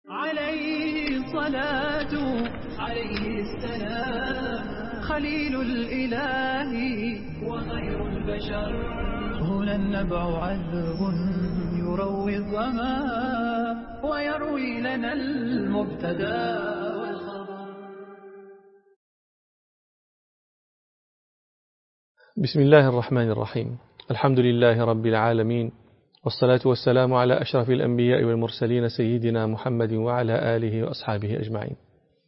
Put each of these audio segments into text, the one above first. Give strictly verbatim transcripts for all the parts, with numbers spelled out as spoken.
عليه الصلاة عليه السلام خليل الإله وخير البشر. هنا النبع عذب يروي الظما ويروي لنا المبتدا والخبر. بسم الله الرحمن الرحيم. الحمد لله رب العالمين، والصلاة والسلام على أشرف الأنبياء والمرسلين سيدنا محمد وعلى آله وأصحابه أجمعين.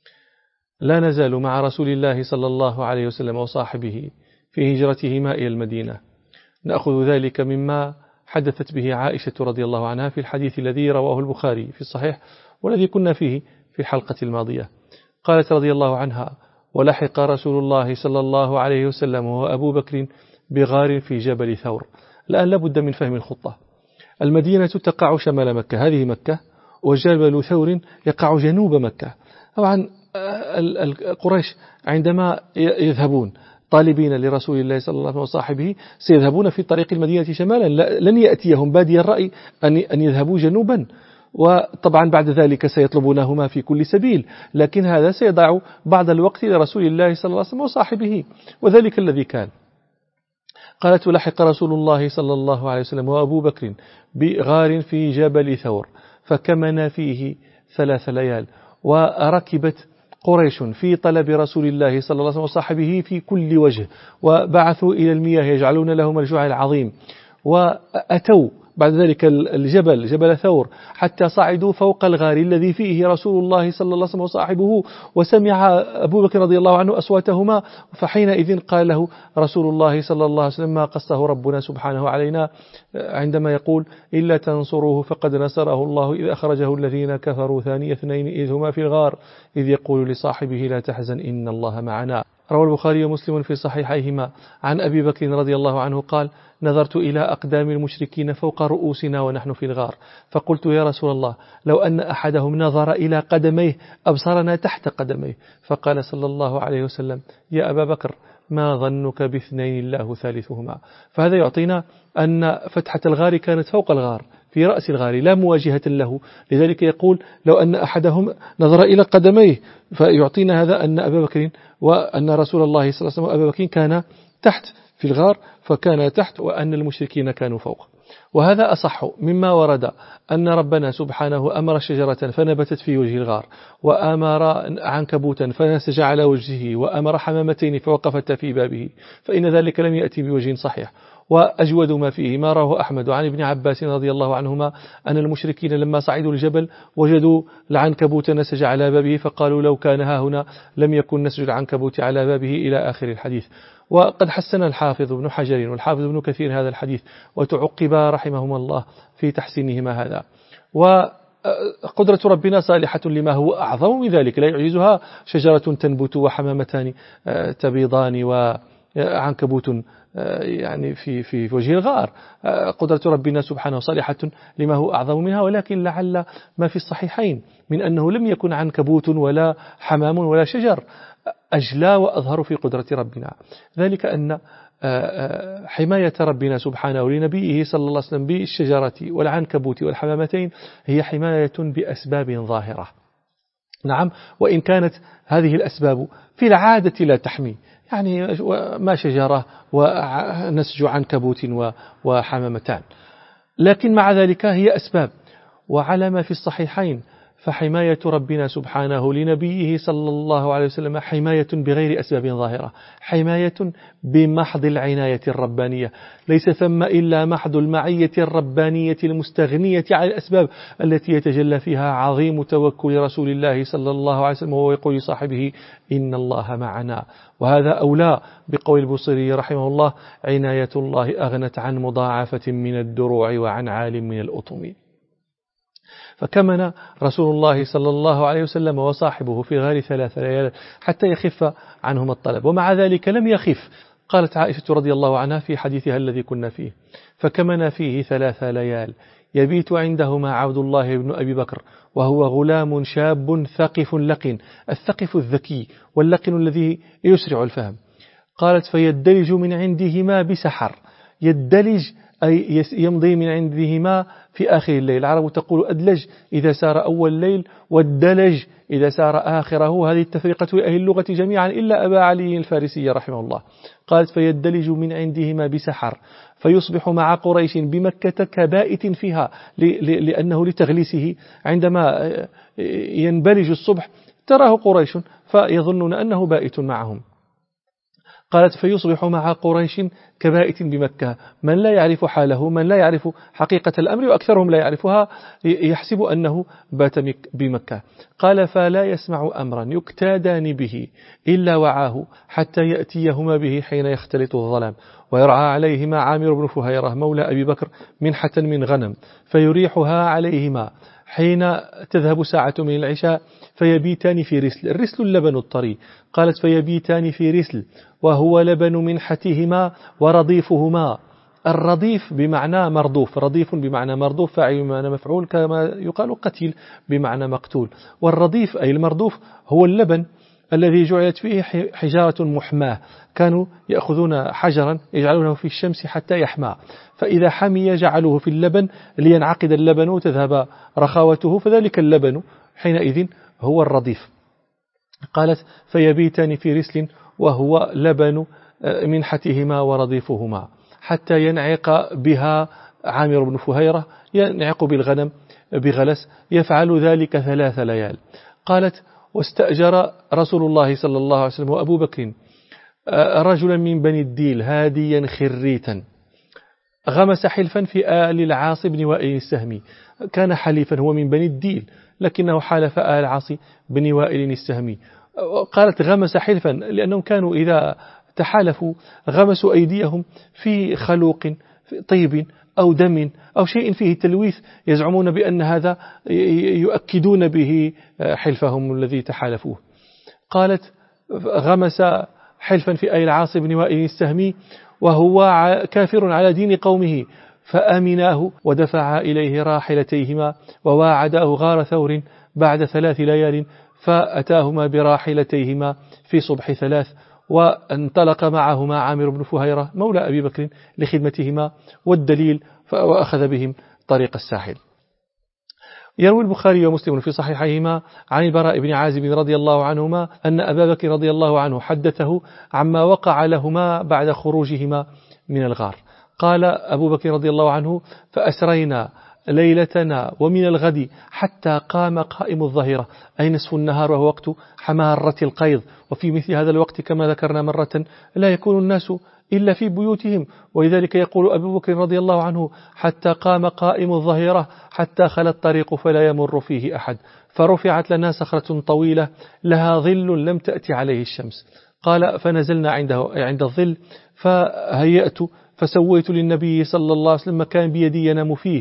لا نزال مع رسول الله صلى الله عليه وسلم وصاحبه في هجرتهما إلى المدينة، نأخذ ذلك مما حدثت به عائشة رضي الله عنها في الحديث الذي رواه البخاري في الصحيح والذي كنا فيه في الحلقة الماضية. قالت رضي الله عنها: ولحق رسول الله صلى الله عليه وسلم وأبو بكر بغار في جبل ثور. الآن لابد من فهم الخطة. المدينة تقع شمال مكة، هذه مكة، وجبل ثور يقع جنوب مكة. طبعا قريش عندما يذهبون طالبين لرسول الله صلى الله عليه وسلم وصاحبه سيذهبون في طريق المدينة شمالا، لن يأتيهم بادي الرأي أن يذهبوا جنوبا، وطبعا بعد ذلك سيطلبونهما في كل سبيل، لكن هذا سيضع بعض الوقت لرسول الله صلى الله عليه وسلم وصاحبه، وذلك الذي كان. قالت: ولحق رسول الله صلى الله عليه وسلم وأبو بكر بغار في جبل ثور فكمن فيه ثلاث ليال. وركبت قريش في طلب رسول الله صلى الله عليه وسلم وصاحبه في كل وجه، وبعثوا إلى المياه يجعلون لهم الجوع العظيم، وأتوا بعد ذلك الجبل جبل ثور حتى صعدوا فوق الغار الذي فيه رسول الله صلى الله عليه وسلم وصاحبه، وسمع أبو بكر رضي الله عنه أصواتهما، فحينئذ قال له رسول الله صلى الله عليه وسلم: ما قصه ربنا سبحانه علينا عندما يقول: إلا تنصروه فقد نصره الله إذ أخرجه الذين كفروا ثاني اثنين إذ هما في الغار إذ يقول لصاحبه لا تحزن إن الله معنا. روى البخاري ومسلم في صحيحيهما عن أبي بكر رضي الله عنه قال: نظرت إلى أقدام المشركين فوق رؤوسنا ونحن في الغار، فقلت: يا رسول الله، لو أن أحدهم نظر إلى قدميه أبصرنا تحت قدميه. فقال صلى الله عليه وسلم: يا أبا بكر، ما ظنك باثنين الله ثالثهما. فهذا يعطينا أن فتحة الغار كانت فوق الغار في رأس الغار لا مواجهة له، لذلك يقول: لو أن أحدهم نظر إلى قدميه، فيعطينا هذا أن أبا بكر وأن رسول الله صلى الله عليه وسلم وأبا بكر كان تحت في الغار، فكان تحت، وأن المشركين كانوا فوق. وهذا أصح مما ورد أن ربنا سبحانه أمر شجرة فنبتت في وجه الغار، وأمر عنكبوتا فنسج على وجهه، وأمر حمامتين فوقفتا في بابه، فإن ذلك لم يأتي بوجه صحيح. وأجود ما فيه ما رواه أحمد عن ابن عباس رضي الله عنهما أن المشركين لما صعدوا الجبل وجدوا العنكبوت نسج على بابه، فقالوا: لو كان ها هنا لم يكن نسج العنكبوت على بابه، إلى آخر الحديث. وقد حسن الحافظ ابن حجر والحافظ ابن كثير هذا الحديث، وتعقب رحمهما الله في تحسينهما هذا. وقدرة ربنا صالحة لما هو أعظم من ذلك، لا يعجزها شجرة تنبت وحمامتان تبيضان وعنكبوت يعني في في وجه الغار. قدرة ربنا سبحانه صالحة لما هو أعظم منها، ولكن لعل ما في الصحيحين من أنه لم يكن عنكبوت ولا حمام ولا شجر أجلى وأظهر في قدرة ربنا، ذلك أن حماية ربنا سبحانه لنبيه صلى الله عليه وسلم بالشجرة والعنكبوت والحمامتين هي حماية بأسباب ظاهرة. نعم، وإن كانت هذه الأسباب في العادة لا تحمي، يعني ما شجرة ونسج عنكبوت وحمامتان، لكن مع ذلك هي أسباب. وعلى ما في الصحيحين فحماية ربنا سبحانه لنبيه صلى الله عليه وسلم حماية بغير أسباب ظاهرة، حماية بمحض العناية الربانية، ليس ثم إلا محض المعية الربانية المستغنية عن الأسباب التي يتجلى فيها عظيم توكل رسول الله صلى الله عليه وسلم، وهو يقول لصاحبه: إن الله معنا. وهذا أولى بقول البصيري رحمه الله: عناية الله أغنت عن مضاعفة من الدروع وعن عال من الأطم. فكمن رسول الله صلى الله عليه وسلم وصاحبه في غار ثلاث ليال حتى يخف عنهم الطلب، ومع ذلك لم يخف. قالت عائشة رضي الله عنها في حديثها الذي كنا فيه: فكمن فيه ثلاث ليال يبيت عندهما عبد الله بن أبي بكر وهو غلام شاب ثقف لقن، الثقف الذكي واللقن الذي يسرع الفهم. قالت: فيدلج من عندهما بسحر، يدلج أي يمضي من عندهما في آخر الليل. العرب تقول أدلج إذا سار أول الليل، والدلج إذا سار آخره. هذه التفرقة لأهل اللغة جميعا إلا أبا علي الفارسي رحمه الله. قالت فيدلج من عندهما بسحر فيصبح مع قريش بمكة كبائت فيها، لأنه لتغليسه عندما ينبلج الصبح تراه قريش فيظنون أنه بائت معهم. قالت فيصبح مع قريش كبائت بمكة. من لا يعرف حاله، من لا يعرف حقيقة الأمر وأكثرهم لا يعرفها، يحسب أنه بات بمكة. قال فلا يسمع أمرا يكتادان به إلا وعاه حتى يأتيهما به حين يختلط الظلام، ويرعى عليهما عامر بن فهيرة مولى أبي بكر منحة من غنم فيريحها عليهما حين تذهب ساعة من العشاء فيبيتان في رسل. الرسل اللبن الطري. قالت فيبيتان في رسل وهو لبن منحتهما ورضيفهما. الرضيف بمعنى مرضوف، رضيف بمعنى مرضوف، فاعل بمعنى مفعول، كما يقال قتيل بمعنى مقتول. والرضيف أي المرضوف هو اللبن الذي جعلت فيه حجارة محماة، كانوا يأخذون حجرا يجعلونه في الشمس حتى يحمى، فإذا حمي جعلوه في اللبن لينعقد اللبن وتذهب رخاوته، فذلك اللبن حينئذ هو الرضيف. قالت فيبيتان في رسل وهو لبن منحتهما ورضيفهما حتى ينعق بها عامر بن فهيرة، ينعق بالغنم بغلس، يفعل ذلك ثلاث ليال. قالت واستأجر رسول الله صلى الله عليه وسلم وأبو بكر رجلا من بني الديل هاديا خريتا غمس حلفا في آل العاص بن وائل السهمي. كان حليفا هو من بني الديل لكنه حالف آل العاص بن وائل السهمي. قالت غمس حلفا لأنهم كانوا إذا تحالفوا غمسوا أيديهم في خلوق طيب أو دم أو شيء فيه تلويث، يزعمون بأن هذا يؤكدون به حلفهم الذي تحالفوه. قالت غمس حلفا في آل العاص بن وائل السهمي وهو كافر على دين قومه، فأمناه ودفع إليه راحلتيهما وواعداه غار ثور بعد ثلاث ليال، فأتاهما براحلتيهما في صبح ثلاث، وانطلق معهما عامر بن فهيرة مولى أبي بكر لخدمتهما والدليل، وأخذ بهم طريق الساحل. يروي البخاري ومسلم في صحيحيهما عن البراء بن عازب رضي الله عنهما أن أبا بكر رضي الله عنه حدثه عما وقع لهما بعد خروجهما من الغار. قال أبو بكر رضي الله عنه فأسرينا ليلتنا ومن الغد حتى قام قائم الظهيرة، أي نصف النهار وهو وقت حمارة القيض، وفي مثل هذا الوقت كما ذكرنا مرة لا يكون الناس إلا في بيوتهم، ولذلك يقول أبو بكر رضي الله عنه حتى قام قائم الظهيرة حتى خلى الطريق فلا يمر فيه أحد، فرفعت لنا صخرة طويلة لها ظل لم تأتي عليه الشمس. قال فنزلنا عنده عند الظل فهيأت فسويت للنبي صلى الله عليه وسلم مكان بيدي ينام فيه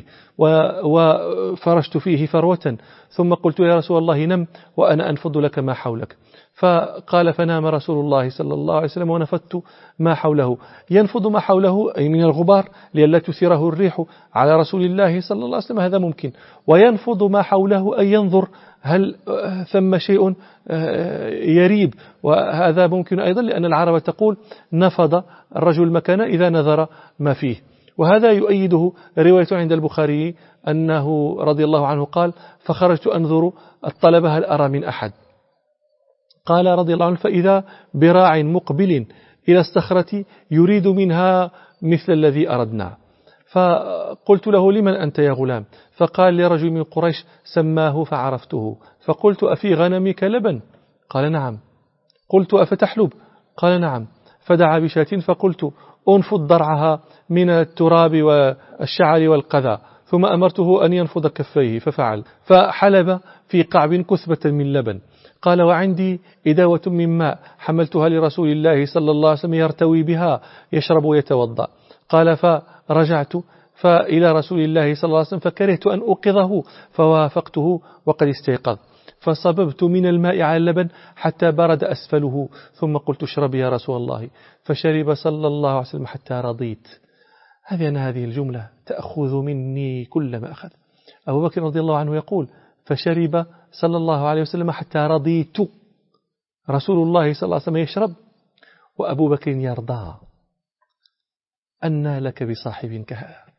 وفرشت فيه فروة، ثم قلت يا رسول الله نم وأنا أنفض لك ما حولك. فقال فنام رسول الله صلى الله عليه وسلم ونفضت ما حوله. ينفض ما حوله أي من الغبار لئلا تثيره الريح على رسول الله صلى الله عليه وسلم، هذا ممكن. وينفض ما حوله أي ينظر هل ثم شيء يريب، وهذا ممكن أيضا لأن العرب تقول نفض الرجل مكان إذا نظر ما فيه. وهذا يؤيده رواية عند البخاري أنه رضي الله عنه قال فخرجت أنظر الطلبة هل أرى من أحد. قال رضي الله عنه فإذا براع مقبل إلى الصخرة يريد منها مثل الذي أردنا، فقلت له لمن أنت يا غلام؟ فقال لرجل من قريش سماه فعرفته، فقلت أفي غنمك لبن؟ قال نعم. قلت أفتحلب؟ قال نعم. فدعا بشاة فقلت أنفض ضرعها من التراب والشعر والقذى، ثم أمرته أن ينفض كفيه ففعل، فحلب في قعب كثبة من لبن. قال وعندي إداوة من ماء حملتها لرسول الله صلى الله عليه وسلم يرتوي بها يشرب ويتوضأ. قال فرجعت فإلى رسول الله صلى الله عليه وسلم فكرهت أن أوقظه فوافقته وقد استيقظ، فصببت من الماء على اللبن حتى برد أسفله، ثم قلت اشرب يا رسول الله، فشرب صلى الله عليه وسلم حتى رضيت. هذه أنا هذه الجملة تأخذ مني كل ما أخذ. أبو بكر رضي الله عنه يقول فشرب صلى الله عليه وسلم حتى رضيت، رسول الله صلى الله عليه وسلم يشرب وأبو بكر يرضى. أنى لك بصاحب كهذا.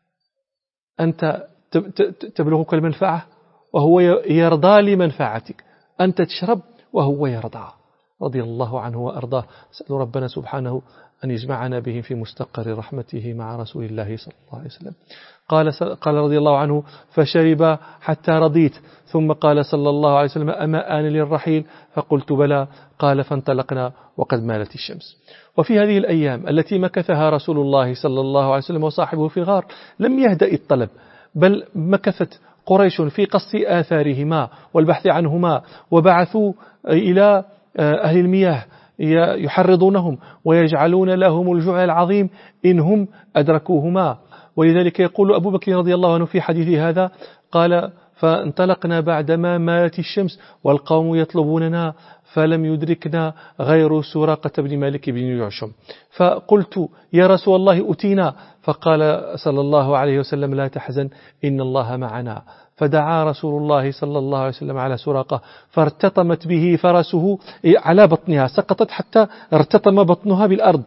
أنت تبلغك المنفعة وهو يرضى لمنفعتك، أنت تشرب وهو يرضى، رضي الله عنه وأرضاه. أسأل ربنا سبحانه أن يجمعنا بهم في مستقر رحمته مع رسول الله صلى الله عليه وسلم. قال, قال رضي الله عنه: فشرب حتى رضيت، ثم قال صلى الله عليه وسلم: أما آن للرحيل؟ فقلت: بلى. قال: فانطلقنا وقد مالت الشمس. وفي هذه الأيام التي مكثها رسول الله صلى الله عليه وسلم وصاحبه في غار لم يهدأ الطلب، بل مكثت قريش في قص آثارهما والبحث عنهما، وبعثوا إلى أهل المياه يحرضونهم ويجعلون لهم الجوع العظيم إنهم أدركوهما. ولذلك يقول أبو بكر رضي الله عنه في حديث هذا، قال: فانطلقنا بعدما مالت الشمس والقوم يطلبوننا فلم يدركنا غير سراقة بن مالك بن يعشم، فقلت: يا رسول الله أتينا، فقال صلى الله عليه وسلم: لا تحزن إن الله معنا. فدعا رسول الله صلى الله عليه وسلم على سراقة، فارتطمت به فرسه على بطنها، سقطت حتى ارتطم بطنها بالأرض.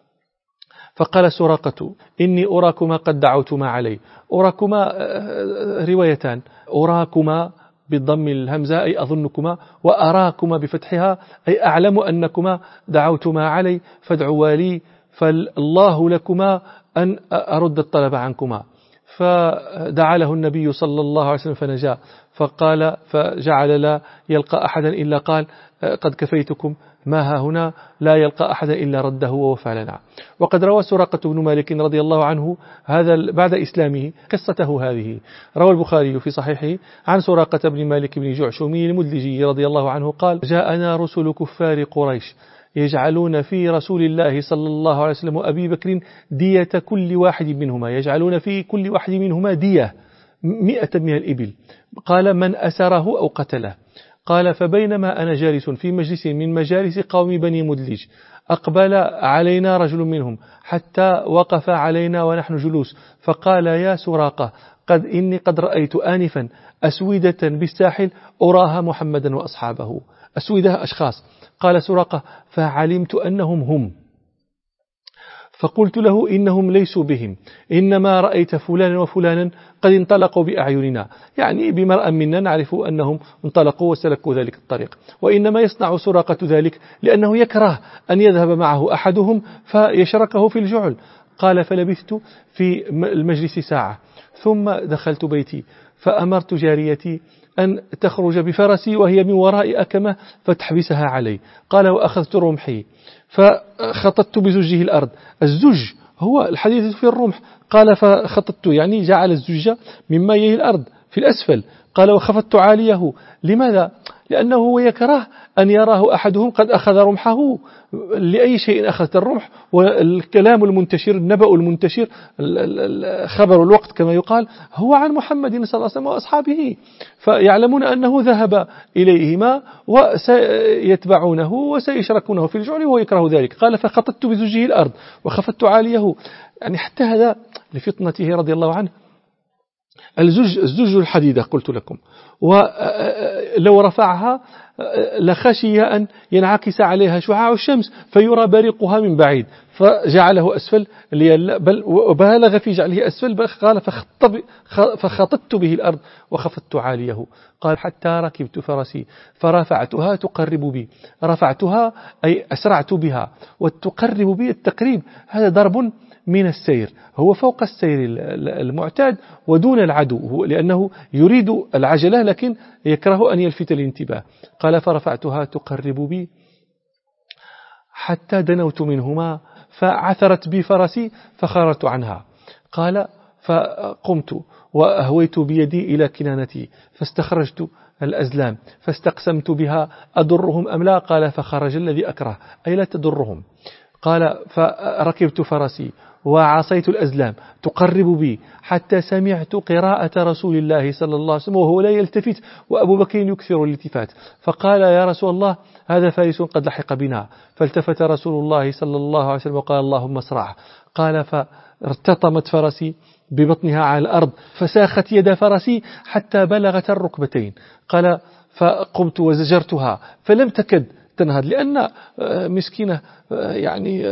فقال سراقة: إني أراكما قد دعوتما علي. أراكما روايتان، أراكما بالضم الهمزة أي أظنكما، وأراكما بفتحها أي أعلم أنكما دعوتما علي، فادعوا لي فالله لكما أن أرد الطلب عنكما. فدعا له النبي صلى الله عليه وسلم فنجا، فقال فجعل لا يلقى أحدا إلا قال: قد كفيتكم ما ها هنا، لا يلقى أحدا إلا رده ووفى لنا. وقد روى سراقة بن مالك رضي الله عنه هذا بعد إسلامه قصته هذه. روى البخاري في صحيحه عن سراقة بن مالك بن جعشم المدلجي رضي الله عنه قال: جاءنا رسل كفار قريش يجعلون في رسول الله صلى الله عليه وسلم وأبي بكر دية كل واحد منهما، يجعلون في كل واحد منهما دية مئة من الإبل. قال: من أسره أو قتله. قال: فبينما أنا جالس في مجلس من مجالس قوم بني مدلج، أقبل علينا رجل منهم حتى وقف علينا ونحن جلوس، فقال: يا سراقة، قد إني قد رأيت آنفا أسودة بالساحل أراها محمدا وأصحابه. أسودة أشخاص. قال سراقة: فعلمت أنهم هم، فقلت له: إنهم ليسوا بهم، إنما رأيت فلانا وفلانا قد انطلقوا بأعيننا، يعني بمرأة منا نعرف أنهم انطلقوا وسلكوا ذلك الطريق، وإنما يصنع سراقة ذلك لأنه يكره أن يذهب معه أحدهم فيشركه في الجعل. قال: فلبثت في المجلس ساعة، ثم دخلت بيتي فأمرت جاريتي أن تخرج بفرسي وهي من وراء أكمة فتحبسها علي. قال: وأخذت رمحي فخططت بزجه الأرض. الزج هو الحديث في الرمح. قال: فخططت يعني جعل الزج مما يلي الأرض في الأسفل. قال: وخفضت عاليه. لماذا؟ لأنه هو يكره أن يراه أحدهم قد أخذ رمحه. لأي شيء أخذت الرمح؟ والكلام المنتشر، النبأ المنتشر، خبر الوقت كما يقال، هو عن محمد صلى الله عليه وسلم وأصحابه، فيعلمون أنه ذهب إليهما وسيتبعونه وسيشركونه في الجعل وهو يكره ذلك. قال: فخططت بزجه الأرض وخفضت عاليه، يعني حتى هذا لفطنته رضي الله عنه. الزج الزج الحديدة قلت لكم، ولو رفعها لخشي أن ينعكس عليها شعاع الشمس فيرى بريقها من بعيد، فجعله أسفل، بل وبالغ في جعله أسفل. قال: فخططت به الأرض وخفضت عاليه. قال: حتى ركبت فرسي فرفعتها تقرب بي. رفعتها أي أسرعت بها، والتقرب بي التقريب هذا ضرب من السير، هو فوق السير المعتاد ودون العدو، لأنه يريد العجلة لكن يكره أن يلفت الانتباه. قال: فرفعتها تقرب بي حتى دنوت منهما فعثرت بي فرسي فخرجت عنها. قال: فقمت وأهويت بيدي إلى كنانتي فاستخرجت الأزلام فاستقسمت بها أضرهم أم لا. قال: فخرج الذي أكره، أي لا تضرهم. قال: فركبت فرسي وعصيت الأزلام تقرب بي حتى سمعت قراءة رسول الله صلى الله عليه وسلم وهو لا يلتفت، وأبو بكر يكثر الالتفات. فقال: يا رسول الله، هذا فارس قد لحق بنا. فالتفت رسول الله صلى الله عليه وسلم وقال: اللهم اسرعه. قال: فارتطمت فرسي ببطنها على الأرض فساخت يد فرسي حتى بلغت الركبتين. قال: فقمت وزجرتها فلم تكد تنهض، لأن مسكينة يعني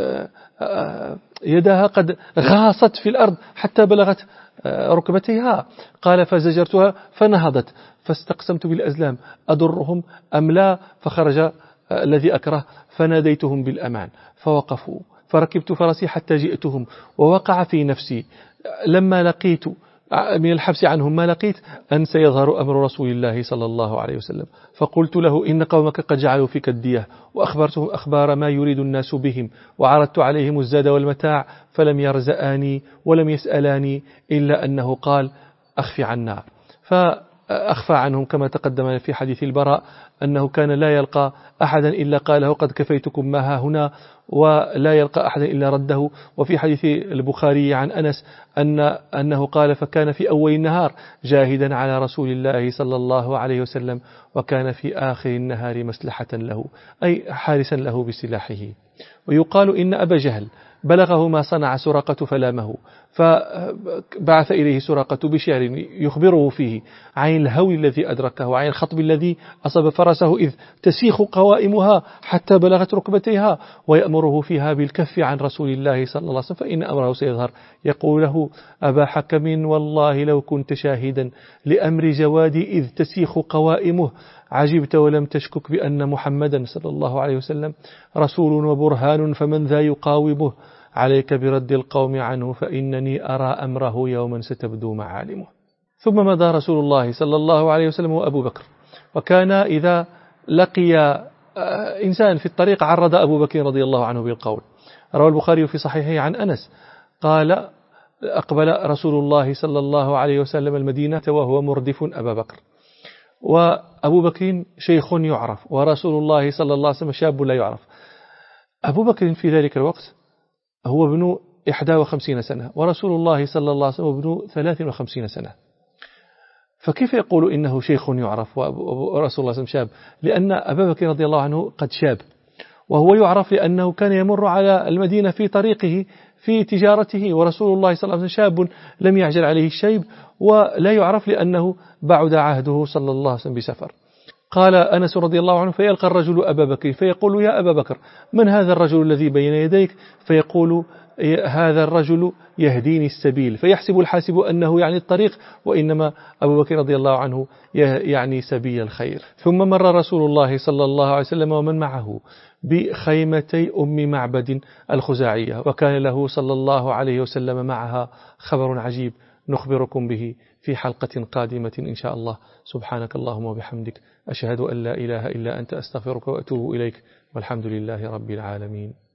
يدها قد غاصت في الأرض حتى بلغت ركبتيها. قال فزجرتها فنهضت، فاستقسمت بالأزلام أضرهم أم لا، فخرج الذي أكره، فناديتهم بالأمان فوقفوا، فركبت فرسي حتى جئتهم، ووقع في نفسي لما لقيت من الحبس عنهم ما لقيت أن سيظهر أمر رسول الله صلى الله عليه وسلم، فقلت له إن قومك قد جعلوا فيك الدية، وأخبرتهم أخبار ما يريد الناس بهم، وعرضت عليهم الزاد والمتاع، فلم يرزآني ولم يسألاني إلا أنه قال أخفي عنا. فأخفى عنهم كما تقدم في حديث البراء أنه كان لا يلقى أحدا إلا قاله قد كفيتكم ما ها هنا، ولا يلقى أحدا إلا رده. وفي حديث البخاري عن أنس أن أنه قال فكان في أول النهار جاهدا على رسول الله صلى الله عليه وسلم، وكان في آخر النهار مسلحة له، أي حارسا له بسلاحه. ويقال إن أبا جهل بلغه ما صنع سراقة فلامه، فبعث إليه سراقة بشعر يخبره فيه عن الهول الذي أدركه وعن الخطب الذي أصاب فرسه إذ تسيخ قوائمها حتى بلغت ركبتيها، ويأمره فيها بالكف عن رسول الله صلى الله عليه وسلم فإن أمره سيظهر. يقول له أبا حكم والله لو كنت شاهدا لأمر جوادي إذ تسيخ قوائمه عجبت ولم تشكك بأن محمدا صلى الله عليه وسلم رسول وبرهان، فمن ذا يقاومه؟ عليك برد القوم عنه فإنني أرى أمره يوما ستبدو معالمه. ثم مضى رسول الله صلى الله عليه وسلم وأبو بكر، وكان إذا لقي إنسان في الطريق عرض أبو بكر رضي الله عنه بالقول. روى البخاري في صحيحه عن أنس قال أقبل رسول الله صلى الله عليه وسلم المدينة وهو مردف أبا بكر، وأبو بكر شيخ يعرف ورسول الله صلى الله عليه وسلم شاب لا يعرف. أبو بكر في ذلك الوقت هو ابن إحدى وخمسين سنة، ورسول الله صلى الله عليه وسلم ابن ثلاث وخمسين سنة، فكيف يقول إنه شيخ يعرف ورسول الله صلى الله عليه وسلم شاب؟ لأن أبا بكر رضي الله عنه قد شاب، وهو يعرف لأنه كان يمر على المدينة في طريقه في تجارته، ورسول الله صلى الله عليه وسلم شاب لم يعجل عليه الشيب، ولا يعرف لأنه بعد عهده صلى الله عليه وسلم بسفر. قال أنس رضي الله عنه فيلقى الرجل أبا بكر فيقول يا أبا بكر من هذا الرجل الذي بين يديك؟ فيقول هذا الرجل يهديني السبيل، فيحسب الحاسب أنه يعني الطريق، وإنما أبو بكر رضي الله عنه يعني سبيل الخير. ثم مر رسول الله صلى الله عليه وسلم ومن معه بخيمتي أم معبد الخزاعية، وكان له صلى الله عليه وسلم معها خبر عجيب نخبركم به في حلقة قادمة إن شاء الله. سبحانك اللهم وبحمدك أشهد أن لا إله إلا أنت أستغفرك وأتوب إليك، والحمد لله رب العالمين.